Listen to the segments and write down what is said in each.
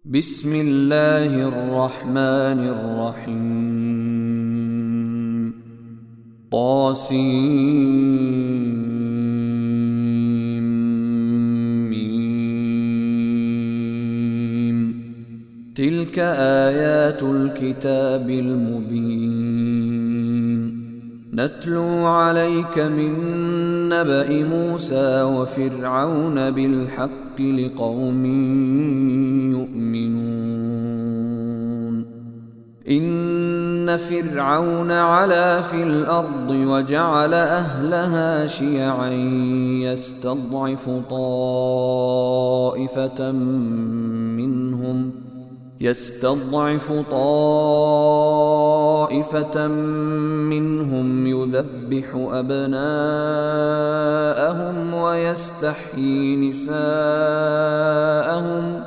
بسم الله الرحمن الرحيم طاسيم تلك آيات الكتاب المبين نتلو عليك من نبأ موسى وفرعون بالحق لقوم يؤمنون إن فرعون علا في الأرض وجعل أهلها شيعا يستضعف طائفة منهم يذبح أبناءهم ويستحيي نساءهم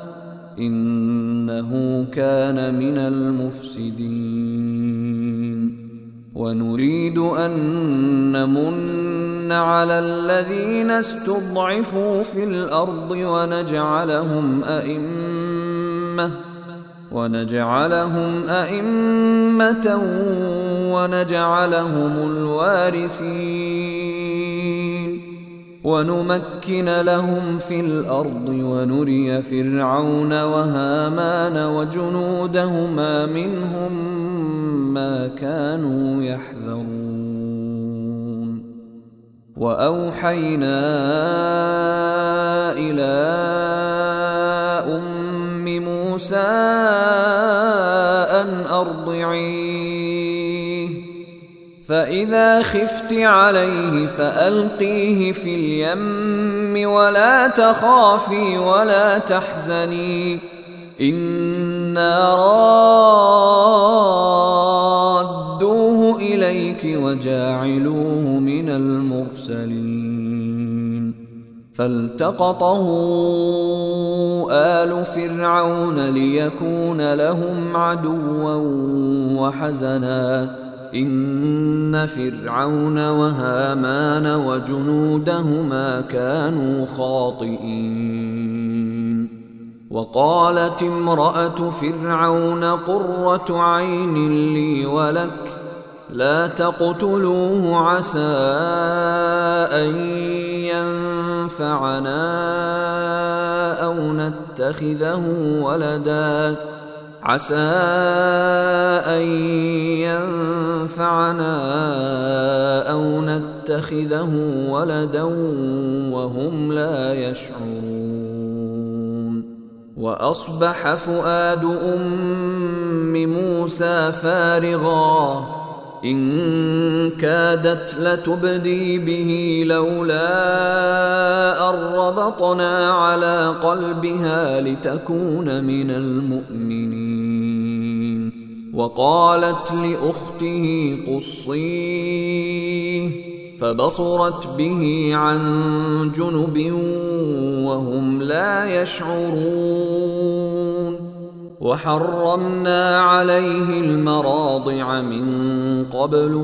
إنه كان من المفسدين ونريد أن نمن على الذين استضعفوا في الأرض ونجعلهم أئمة ونجعلهم الوارثين ونمكن لهم في الأرض ونري فرعون وهامان وجنودهما منهم ما كانوا يحذرون وأوحينا إلى موسى أن أرضعيه فإذا خفت عليه فألقيه في اليم ولا تخافي ولا تحزني إنا رادوه إليك وجاعلوه من المرسلين فالتقطه آل فرعون ليكون لهم عدوا وحزنا إن فرعون وهامان وجنودهما كانوا خاطئين وقالت امرأة فرعون قرة عين لي ولك لا تقتلوه عسى أن ينفعنا أو نتخذه ولدا وهم لا يشعرون وأصبح فؤاد أم موسى فارغا إن كادت لتبدي به لولا أن ربطنا على قلبها لتكون من المؤمنين وقالت لأخته قصيه فبصرت به عن جنب وهم لا يشعرون وحرمنا عليه المراضع من قبل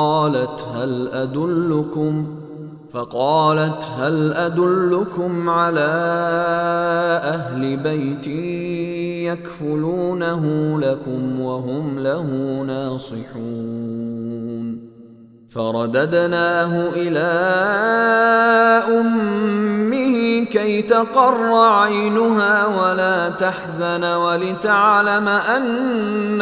فقالت هل أدلكم على أهل بيت يكفلونه لكم وهم له ناصحون فرددناه إلى أمه كي تقر عينها ولا تحزن ولتعلم أن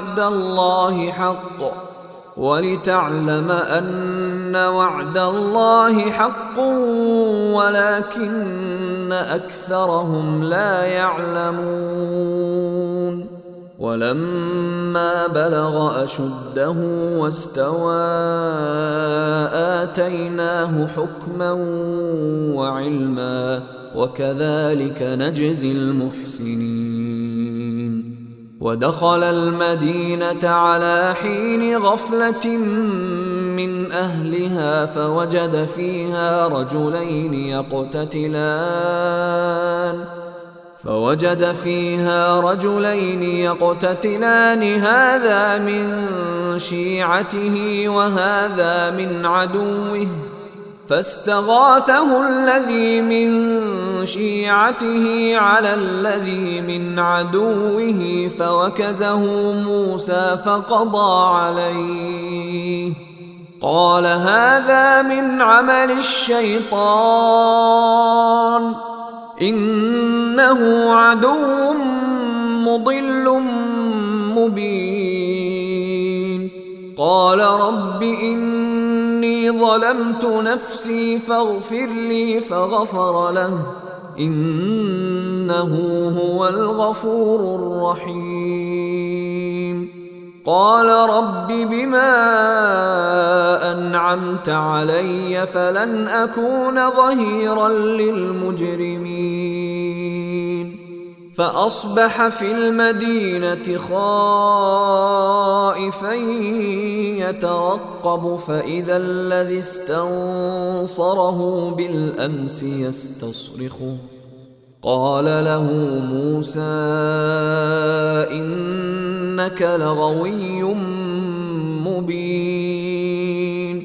وعد الله حق ولكن أكثرهم لا يعلمون ولما بلغ أشده واستوى آتيناه حكما وعلما وكذلك نجزي المحسنين ودخل المدينة على حين غفلة من أهلها فوجد فيها رجلين يقتتلان هذا من شيعته وهذا من عدوه فاستغاثه الذي من شيعته على الذي من عدوه فوكزه موسى فقضى عليه. قال هذا من عمل الشيطان إنه عدو مضل مبين. قال رب إني ظلمت نفسي فاغفر لي فغفر له إنه هو الغفور الرحيم. قال رب بما أنعمت علي فلن أكون ظهيرا للمجرمين. فأصبح في المدينة خائفا يترقب فإذا الذي استنصره بالأمس يستصرخه. قال له موسى إنك لغوي مبين.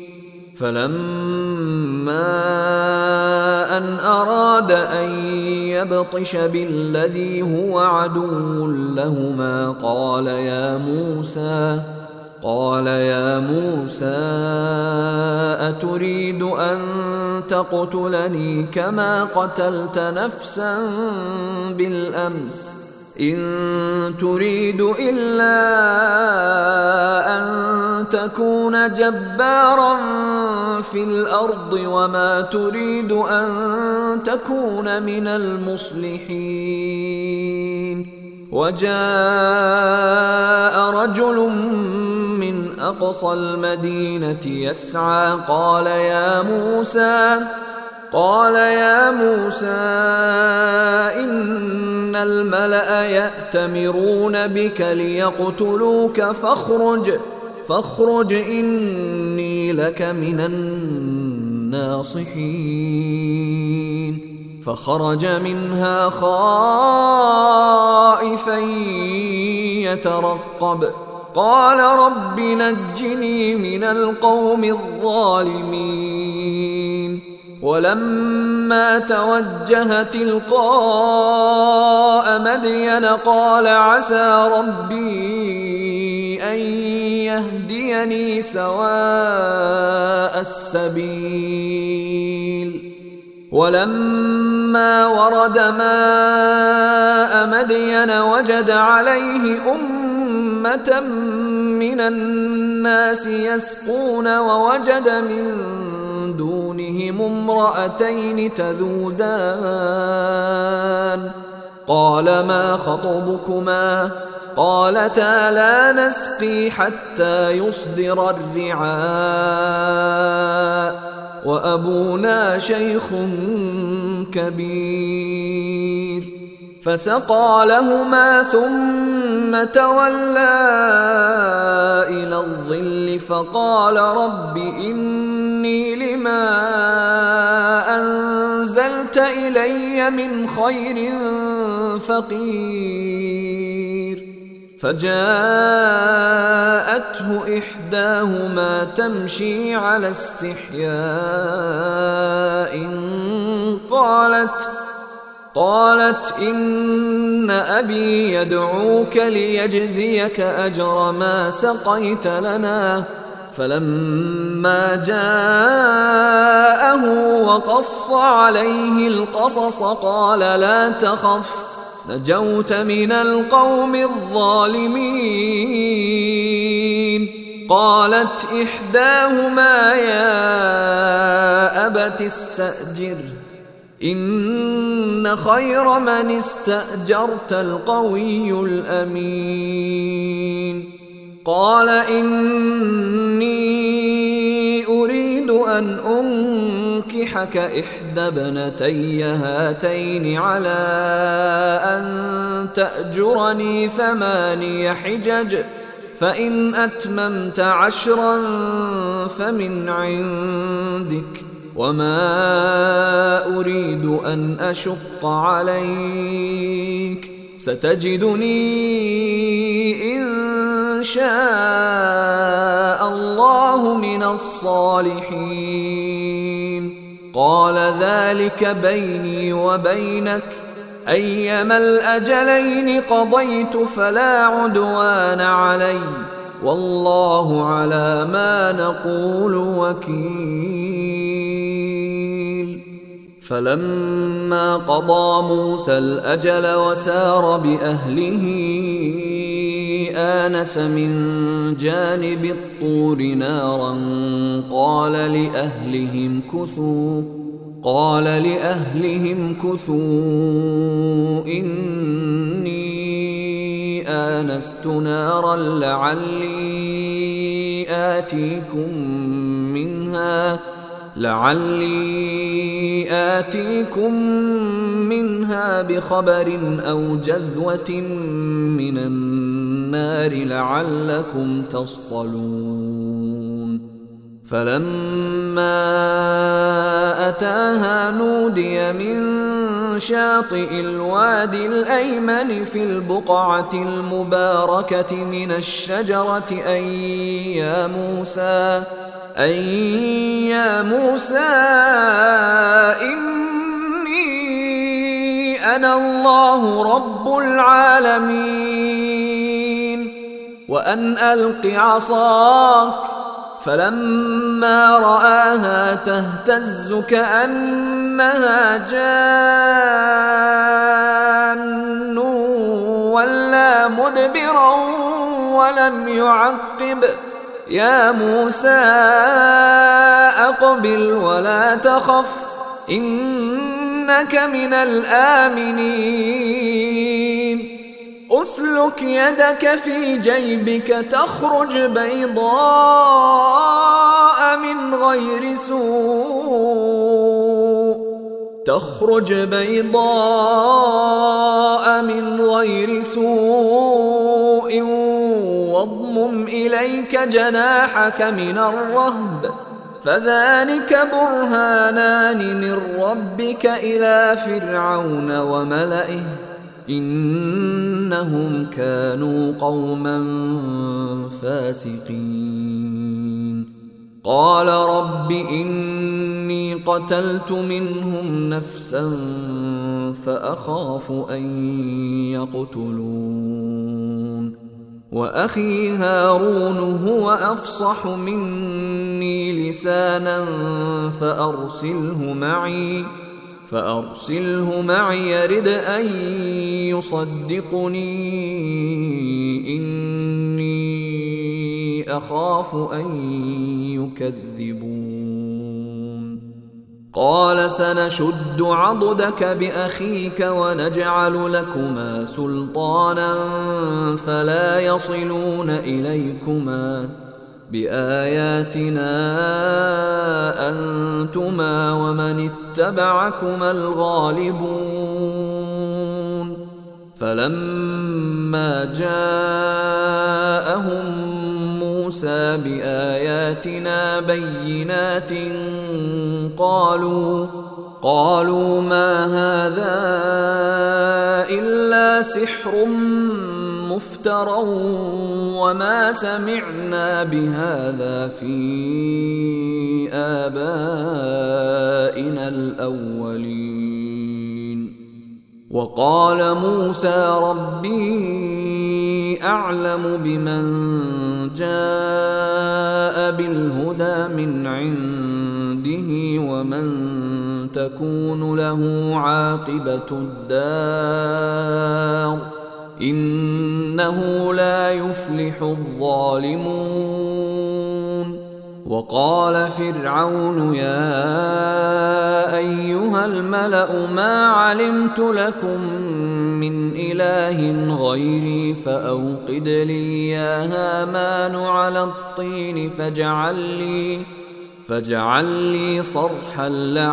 فلما أن أراد أن يبطش بالذي هو عدو لهما قال يا موسى أتريد أن تقتلني كما قتلت نفسا بالأمس إن تريد إلا أن تكون جبارا في الأرض وما تريد أن تكون من المصلحين. وجاء رجل من أقصى المدينة يسعى قال يا موسى إن الملأ يأتمرون بك ليقتلوك فاخرج إني لك من الناصحين. فخرج منها خائفا يترقب قال رب نجني من القوم الظالمين. ولما توجه تلقاء مدين قال عسى ربي أن يهديني سواء السبيل. ولما ورد ماء مدين وجد عليه أمة من الناس يسقون ووجد من دونهم امرأتين تذودان. قال ما خطبكما قالتا لا نسقي حتى يصدر الرعاء وأبونا شيخ كبير. فسقى لهما ثم تولى إلى الظل فقال رب إني لما أنزلت إلي من خير فقير. فجاءته إحداهما تمشي على استحياء قالت إن أبي يدعوك ليجزيك أجر ما سقيت لنا. فلما جاءه وقص عليه القصص قال لا تخف نجوت من القوم الظالمين. قالت إحداهما يا أبت استأجره إن خير من استأجرت القوي الأمين. قال إني أريد أن أنكحك إحدى ابنتي هاتين على أن تأجرني 8 حجج فإن أتممت 10 فمن عندك وما أريد أن أشق عليك ستجدني إن شاء الله من الصالحين. قال ذلك بيني وبينك أيما الأجلين قضيت فلا عدوان علي والله على ما نقول وكيل. فلما قضى موسى الأجل وسار بأهله آنس من جانب الطور نارا قال لأهلهم كثوا إني آنست نارا لعلي آتيكم منها بخبر أو جذوة من النار لعلكم تصطلون. فلما أتاها نودي من شاطئ الوادي الأيمن في البقعة المباركة من الشجرة أن يا موسى إني أنا الله رب العالمين وأن ألق عصاك. فلما رآها تهتز كأنها جان ولا مدبرا ولم يعقب. يا موسى أقبل ولا تخف إنك من الآمنين. أسلك يدك في جيبك تخرج بيضاء من غير سوء واضمم إليك جناحك من الرهب فذلك برهانان من ربك إلى فرعون وملئه إنهم كانوا قوما فاسقين. قال رب إني قتلت منهم نفسا فأخاف أن يقتلون وأخي هارون هو أفصح مني لسانا فأرسله معي يرد أن يصدقني إني أخاف أن يكذبون. قال سنشد عضدك بأخيك ونجعل لكما سلطانا فلا يصلون إليكما بآياتنا أنتما ومن اتبعكما الغالبون. فلما جاءهم موسى بآياتنا بينات قالوا ما هذا إلا سحر مفترى وما سمعنا بهذا في آبائنا الأولين. وقال موسى ربي أعلم بمن جاء بالهدى من عنده ومن تكون له عاقبة الدار إنه لا يفلح الظالمون. وقال فرعون يا أيها الملأ ما علمت لكم من إله غيري فأوقد لي يا هامان على الطين فاجعل لي صرحا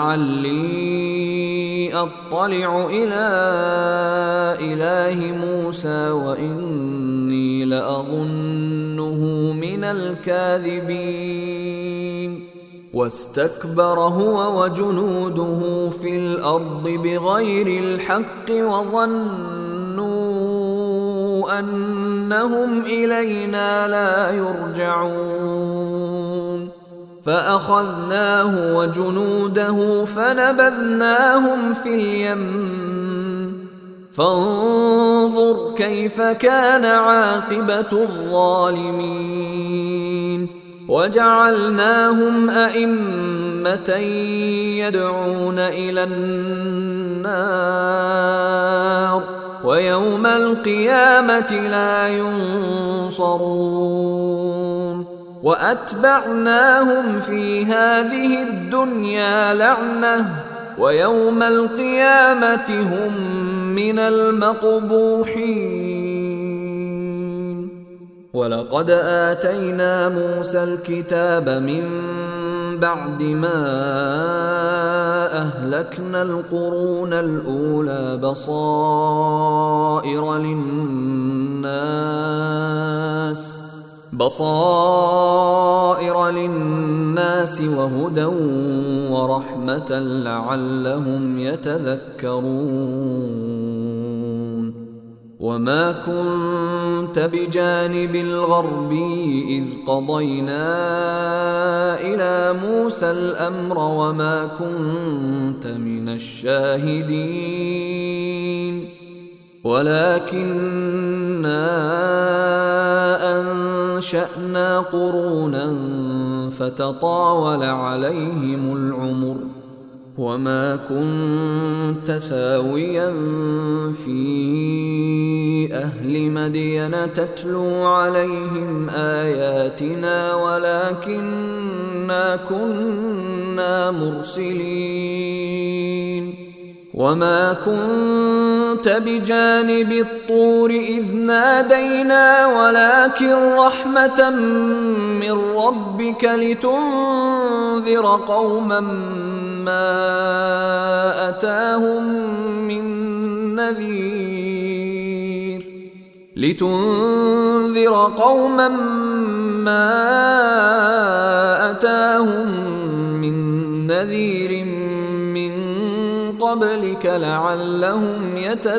لعلي أطلع إلى إله موسى وإني لأظنه من الكاذبين. واستكبر هو وجنوده في الأرض بغير الحق وظنوا أنهم إلينا لا يرجعون. فأخذناه وجنوده فنبذناهم في اليم فانظر كيف كان عاقبة الظالمين وجعلناهم أئمة يدعون إلى النار ويوم القيامة لا ينصرون وأتبعناهم في هذه الدنيا لعنة ويوم القيامة هم من المقبوحين ولقد آتينا موسى الكتاب من بعد ما أهلكنا القرون الأولى بصائر للناس وهدى ورحمة لعلهم يتذكرون وما كنت بجانب الغربي إذ قضينا إلى موسى الأمر وما كنت من الشاهدين ولكننا أنشأنا قرونا فتطاول عليهم العمر وما كنت ثاويا في أهل مدين تتلو عليهم آياتنا ولكننا كنا مرسلين وما كنت بجانب الطور إذ نادينا ولكن رحمة من ربك لتنذر قوما ما أتاهم من نذير من قبلك لعلهم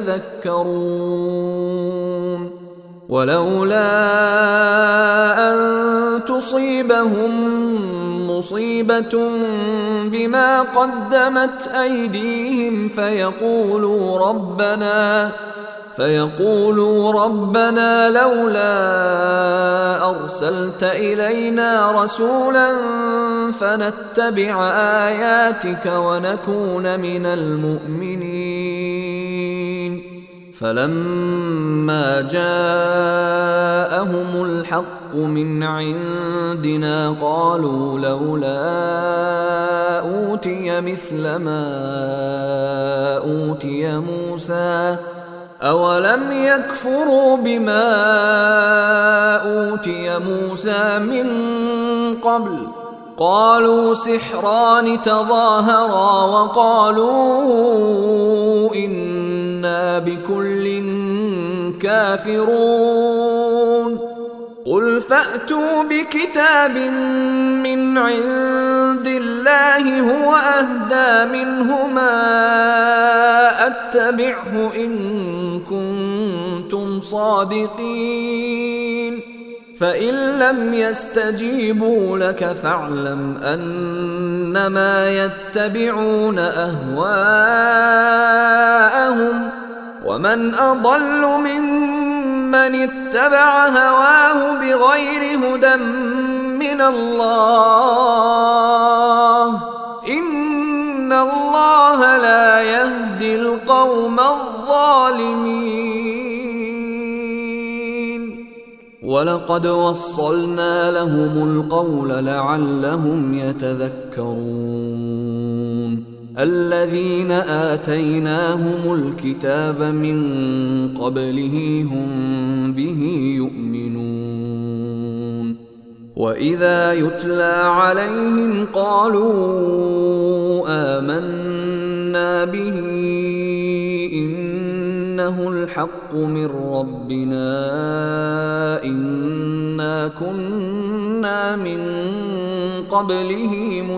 يتذكرون ولولا أن تصيبهم مصيبة بما قدمت أيديهم فيقولوا ربنا لولا أرسلت إلينا رسولا فنتبع آياتك ونكون من المؤمنين فلما جاءهم الحق من عندنا قالوا لولا أوتي مثل ما أوتي موسى أولم يكفروا بما أوتي موسى من قبل قالوا سحران تظاهرا وقالوا إنا بكل كافرون قل فأتوا بكتاب من عند الله هو أهدى منهما أتبعه إن كنتم صادقين فإن لم يستجيبوا لك فاعلم أنما يتبعون أهواءهم ومن أضل ممن اتبع هواه بغير هدى من الله إن الله لا يهدي القوم الظالمين ولقد وصلنا لهم القول لعلهم يتذكرون الذين آتيناهم الكتاب من قبله هم به يؤمنون وإذا يتلى عليهم قالوا آمنا به إنه الحق من ربنا إنا كنا من قبله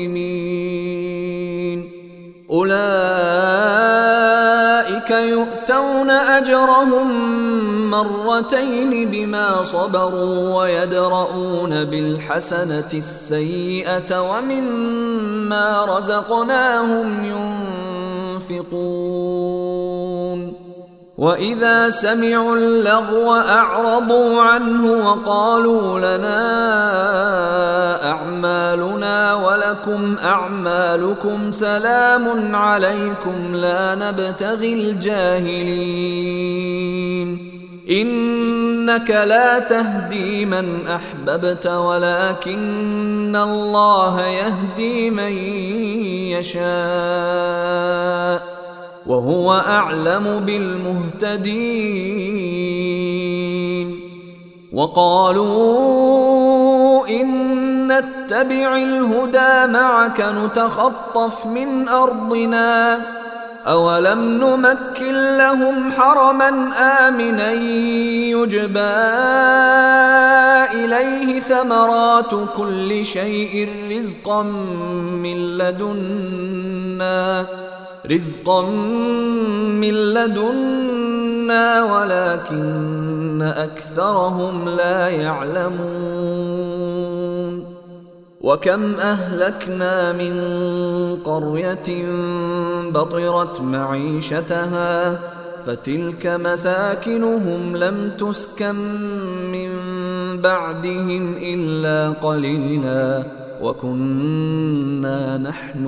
مسلمين أولئك يؤتون أجرهم مرتين بما صبروا ويدرؤون بالحسنة السيئة ومما رزقناهم ينفقون وإذا سمعوا اللغو أعرضوا عنه وقالوا لنا أعمالنا ولكم أعمالكم سلام عليكم لا نبتغي الجاهلين إنك لا تهدي من أحببت ولكن الله يهدي من يشاء وهو أعلم بالمهتدين وقالوا إن نتبع الهدى معك نتخطف من أرضنا أولم نمكن لهم حرما آمنا يجبى إليه ثمرات كل شيء رزقا من لدنا ولكن أكثرهم لا يعلمون وكم أهلكنا من قرية بطرت معيشتها فتلك مساكنهم لم تسكن من بعدهم إلا قليلا وكنا نحن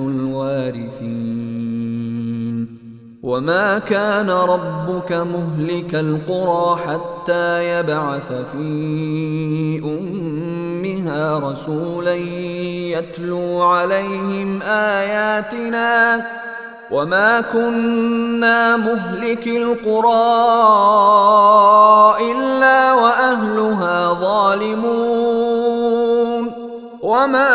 الوارثين وما كان ربك مهلك القرى حتى يبعث في أمها رسولا يتلو عليهم آياتنا وما كنا مهلك القرى إلا وأهلها ظالمون وما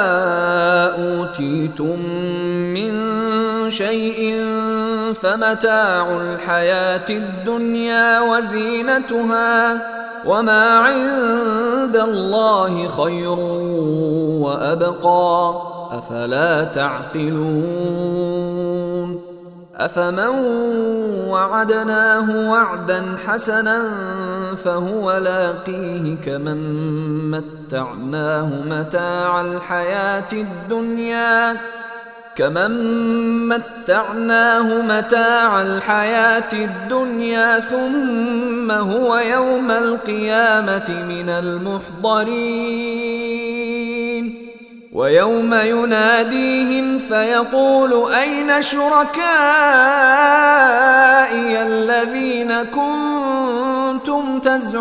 أوتيتم من شيء فمتاع الحياة الدنيا وزينتها وما عند الله خير وأبقى أفلا تعقلون أفمن وعدناه وعدا حسنا فهو لاقيه كمن متعناه متاع الحياة الدنيا ثم هو يوم القيامة من المحضرين ويوم يناديهم فيقول أين شركائي الذين كنتم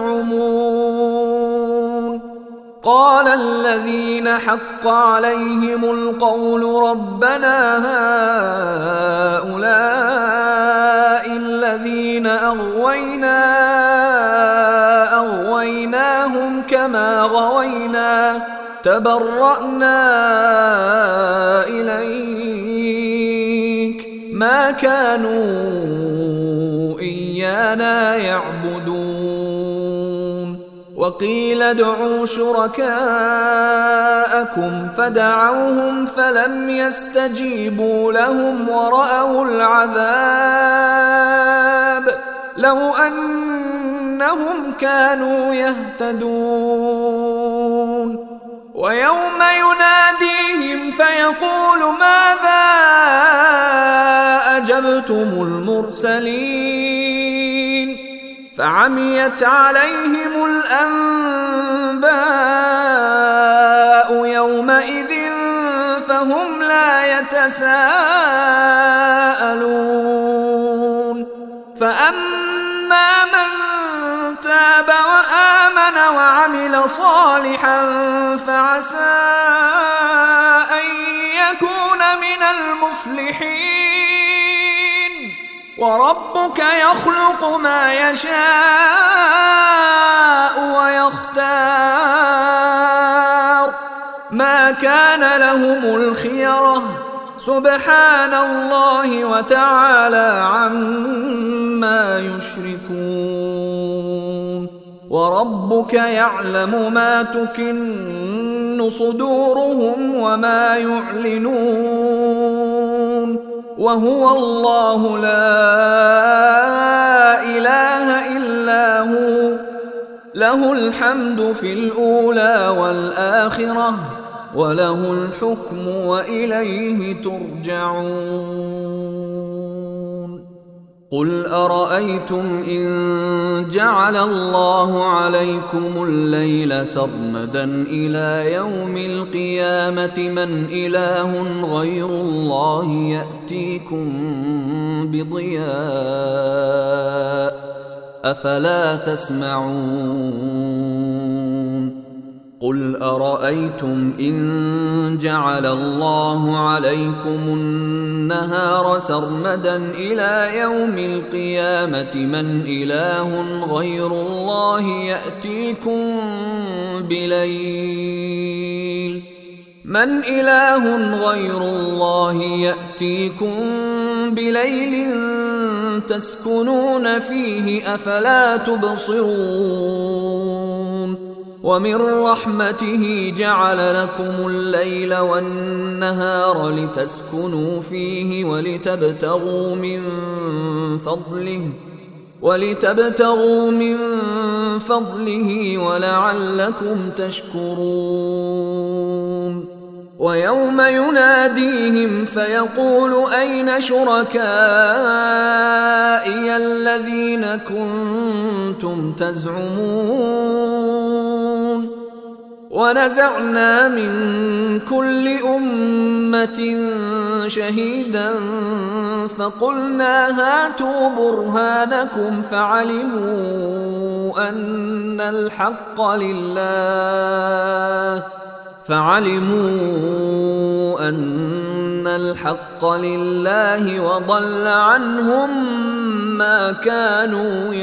تزعمون قال الذين حق عليهم القول ربنا هؤلاء الذين أغويناهم كما غوينا تبرأنا إليك ما كانوا إيانا يعبدون وقيل ادعوا شركاءكم فدعوهم فلم يستجيبوا لهم ورأوا العذاب لو أنهم كانوا يهتدون ويوم يناديهم فيقول ماذا أجبتم المرسلين فعميت عليهم الأنباء يومئذ فهم لا يتساءلون فأما من تاب وآمن وعمل صالحا فعسى أن يكون من المفلحين وربك يخلق ما يشاء ويختار ما كان لهم الخيرة سبحان الله وتعالى عما يشركون وربك يعلم ما تكن صدورهم وما يعلنون وهو الله لا إله إلا له الحمد في الأولى والآخرة وله الحكم وإليه ترجعون. قل أرأيتم إن جعل الله عليكم الليل سرمدا إلى يوم القيامة من إله غير الله يأتيكم بضياء أفلا تسمعون. قل أرأيتم إن جعل الله عليكم النهار سرمدا إلى يوم القيامة من إله غير الله يأتيكم بليل تسكنون فيه أفلا تبصرون. ومن رحمته جعل لكم الليل والنهار لتسكنوا فيه ولتبتغوا من فضله ولعلكم تشكرون. ويوم يناديهم فيقول أين شركائي الذين كنتم تزعمون. ونزعنا من كل أمة شهيدا فقلنا هاتوا برهانكم فعلموا أن الحق لله وضل عنهم ما كانوا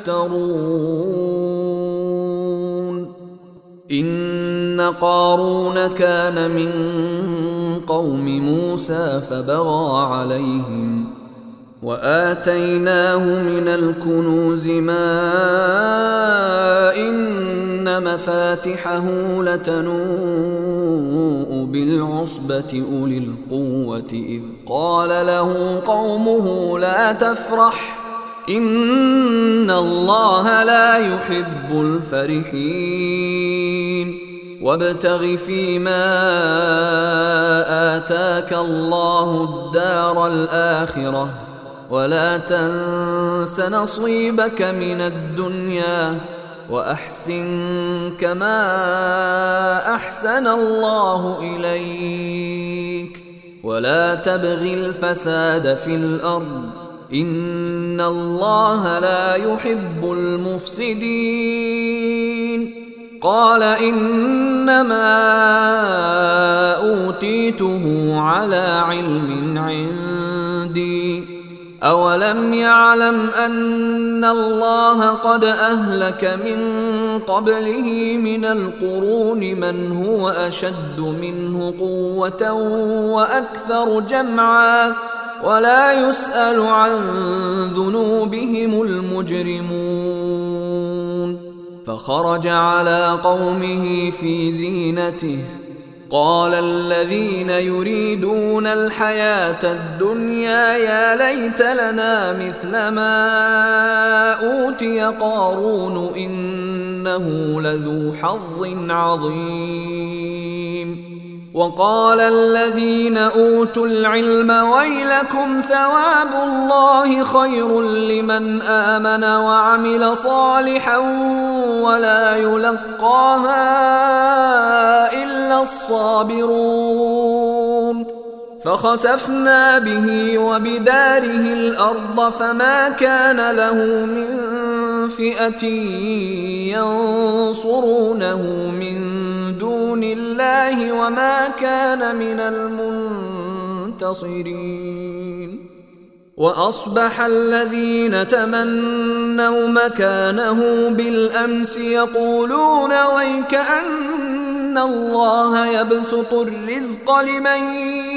يفترون. إن قارون كان من قوم موسى فبغى عليهم وآتيناه من الكنوز ما إن مفاتحه لتنوء بالعصبة أولي القوة إذ قال له قومه لا تفرح إن الله لا يحب الفرحين. وابتغ فيما آتاك الله الدار الآخرة ولا تنس نصيبك من الدنيا وأحسن كما أحسن الله إليك ولا تبغ الفساد في الأرض إن الله لا يحب المفسدين. قال إنما أوتيته على علم عندي أولم يعلم أن الله قد أهلك من قبله من القرون من هو أشد منه قوة وأكثر جمعا ولا يسأل عن ذنوبهم المجرمون. فخرج على قومه في زينته قال الذين يريدون الحياة الدنيا يا ليت لنا مثل ما أوتي قارون إنه لذو حظ عظيم. وقال الذين أوتوا العلم ويلكم ثواب الله خير لمن آمن وعمل صالحا ولا يلقاها إلا الصابرون. فخسفنا به وبداره الأرض فما كان له من فئة ينصرونه من دون الله وما كان من المنتصرين. وأصبح الذين تمنوا مكانه بالأمس يقولون ويكأن الله يبسط الرزق لمن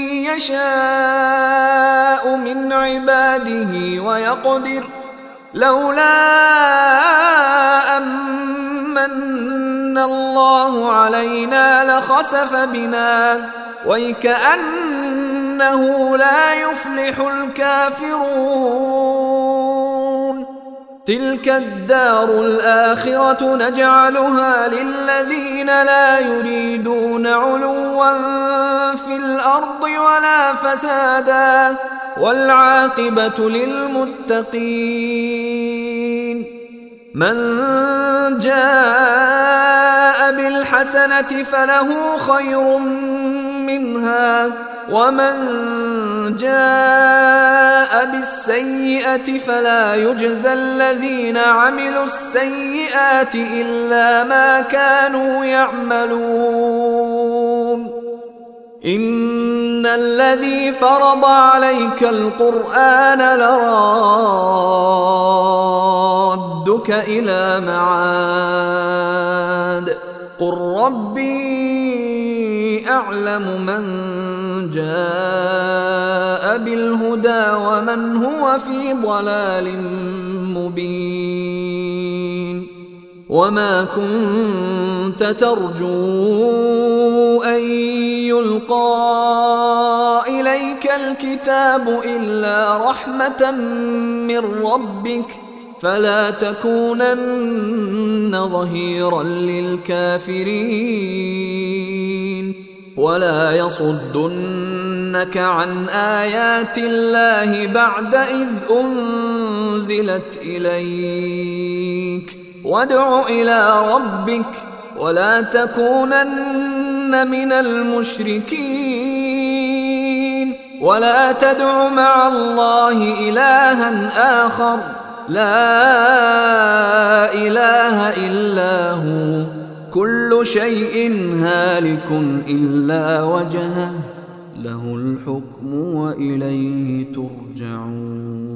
يشاء من عباده ويقدر لولا أمن الله علينا لخسف بنا ويكأنه لا يفلح الكافرون. تلك الدار الآخرة نجعلها للذين لا يريدون علوا في الأرض ولا فسادا والعاقبة للمتقين. من جاء بالحسنة فله خير منها ومن جاء بالسيئة فلا يجزى الذين عملوا السيئات إلا ما كانوا يعملون. إن الذي فرض عليك القرآن لرادك إلى معاد قل ربي أعلم من جاء بالهدى ومن هو في ضلال مبين. وما كنت ترجو أن يلقى إليك الكتاب إلا رحمة من ربك فلا تكونن ظهيرا للكافرين ولا يصدنك عن آيات الله بعد إذ أنزلت إليك وادع إلى ربك ولا تكونن من المشركين ولا تدع مع الله إلها آخر لا إله إلا هو كل شيء هالك إلا وجهه له الحكم وإليه ترجعون.